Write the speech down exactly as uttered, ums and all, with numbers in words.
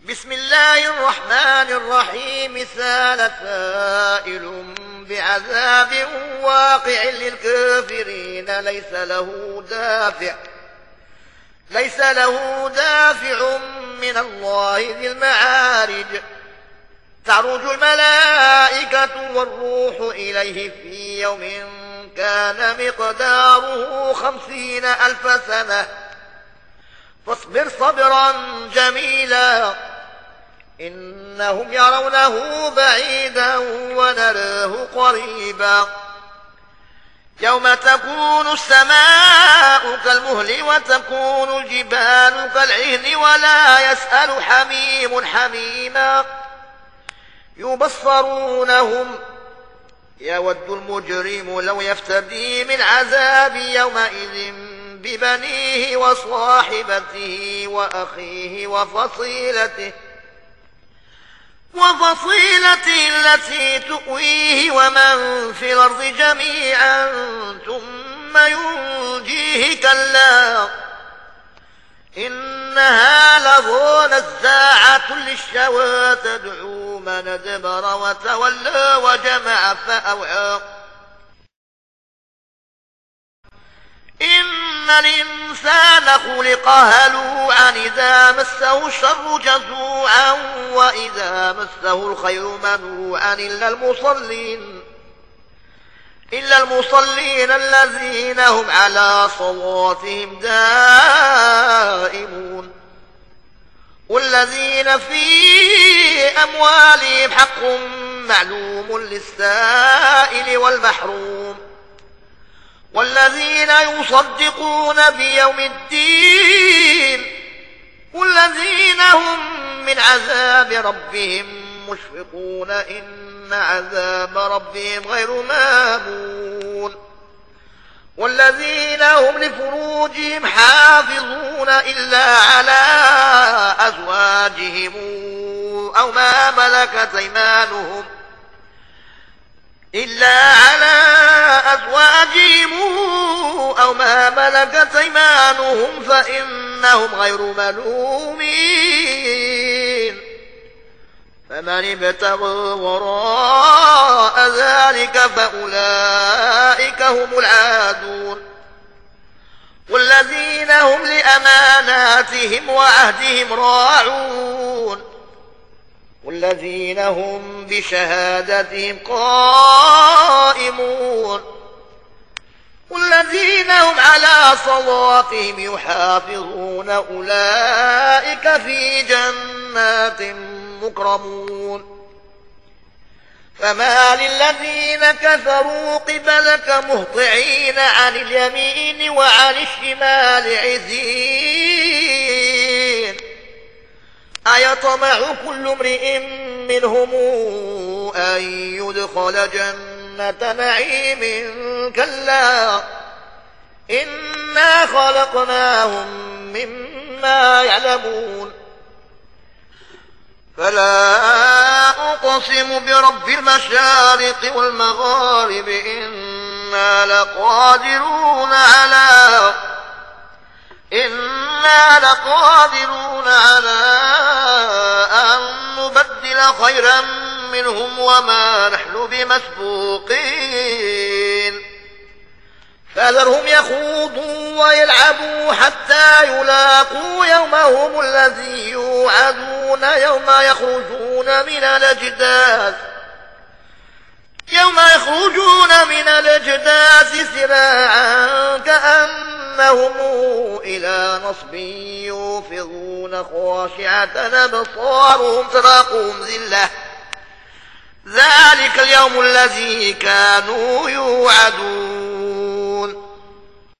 بسم الله الرحمن الرحيم. سال سائل بعذاب واقع للكافرين ليس له دافع ليس له دافع من الله ذي المعارج. تعرج الملائكة والروح إليه في يوم كان مقداره خمسين ألف سنة فاصبر صبرا جميلا إنهم يرونه بعيدا ونراه قريبا. يوم تكون السماء كالمهل وتكون الجبال كالعهن ولا يسأل حميم حميما. يبصرونهم يود المجرم لو يفتدي من عذاب يومئذ ببنيه وصاحبته وأخيه وفصيلته وفصيلته التي تؤويه ومن في الأرض جميعا ثم ينجيه كلا إنها لظى نزاعة للشوى تدعو من أدبر وتولى وجمع فأوعى. إن الإنسان خلق هلوعا إذا مسه الشر جزوعا وإذا مسه الخير منوعا إلا المصلين إلا المصلين الذين هم على صلاتهم دائمون والذين في أموالهم حق معلوم للسائل والمحروم والذين يصدقون بيوم الدين والذين هم من عذاب ربهم مشفقون إن عذاب ربهم غير مامون والذين هم لفروجهم حافظون إلا على أزواجهم أو ما ملكت أيمانهم إلا على أزواجهم أو ما ملكت أيمانهم فإنهم غير ملومين. فمن ابتغى وراء ذلك فأولئك هم العادون والذين هم لأماناتهم وعهدهم راعون والذين هم بشهادتهم قائمون والذين هم على صلاتهم يحافظون أولئك في جنات مكرمون. فما للذين كفروا قبلك مهطعين عن اليمين وعن الشمال عزين أيطمع كل امرئ منهم أن يدخل جنة نعيم كلا إنا خلقناهم مما يعلمون. فلا أقسم برب المشارق والمغارب إنا لقادرون على إنا لقادرون على أن نبدل خيرا منهم وما نحن بمسبوقين. فذرهم يخوضوا ويلعبوا حتى يلاقوا يومهم الذي يوعدون يوم يخرجون من الأجداث يوم يخرجون من الأجداث سراعا كأنهم إلى نصب يوفضون خاشعة أبصارهم تراقهم ذلة ذلك اليوم الذي كانوا يوعدون.